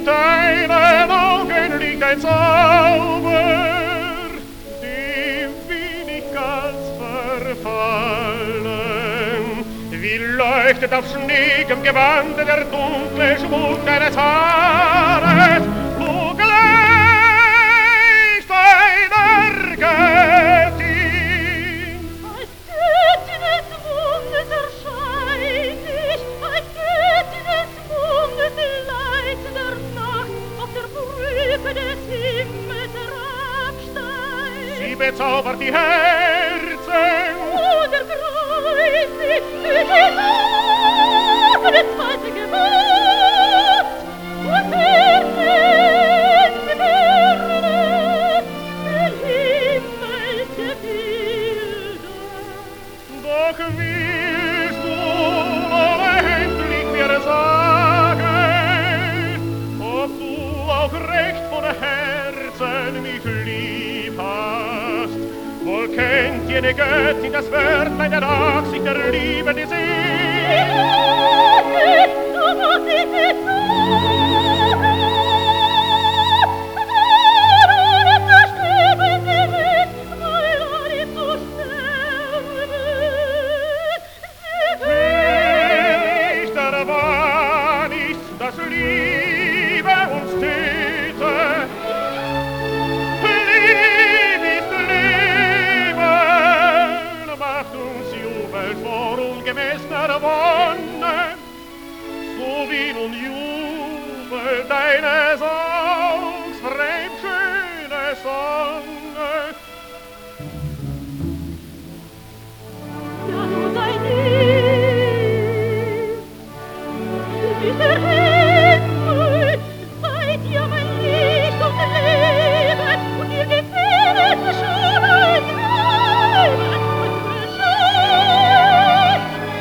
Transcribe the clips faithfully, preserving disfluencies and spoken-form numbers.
in deinen Augen liegt ein Zauber, dem bin ich ganz verfallen. Wie leuchtet auf schneegem Gewande der dunkle Schmuck deines Haares, du gleichst einer Göttin. Als Göttin des Mundes erschein ich, als Göttin des Mundes Leid der Nacht, auf der Brücke des Himmels herabsteigt. Sie bezaubert die Herzen, Oder greift sie für die Nacht, das zweite Gebot, und erkennt gewähret den Himmelsgebilde. doch willst du wohl endlich mir sagen, ob du auch recht von Herzen mich lieb hast. Wohl kennt jene Göttin das Wörtlein der Nachsicht der Liebe, die sie Du musst dich nicht sagen, wer ohne zu sterben gewinnt, weil alle zu sterben wird. nicht der Wahn ist, dass Liebe uns töte. Lieb ist Leben, macht uns Jubel vor ungemessener Wonne, so wie nun Jubel deines Augs fremdschöne Sonne. Ja, du sei lieb, dieser Himmel, sei dir mein Licht und Leben, und dir gefällt schon ein Treiben und Bescheid.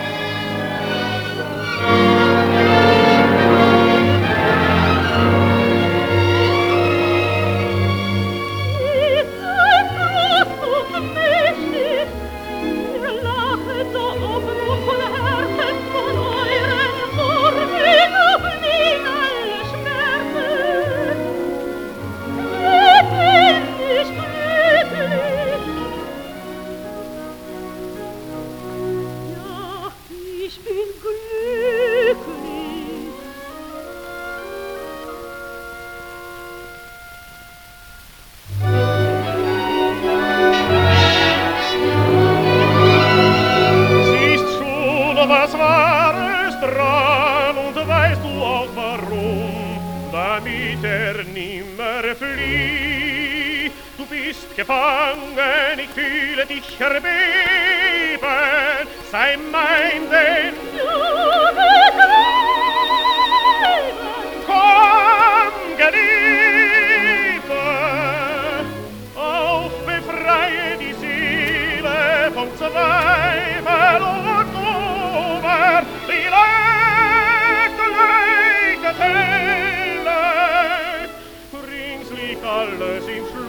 Ihr seid groß und mächtig, ihr lachet so offen und voll Herzen von euren Sorgen und nie alle Schmerzen. Wer bin ich glücklich? Ja, ich bin glücklich. Siehst schon, was Wahres dran, und weißt du auch warum, damit er nimmer flieht. Du bist gefangen, ich fühle dich erbeben, sei mein denn, komm, Geliebte, auf, befreie die Seele vom Zweifel und Kummer, die Leuchte leuchtet helle, rings liegt alles im Schlaf.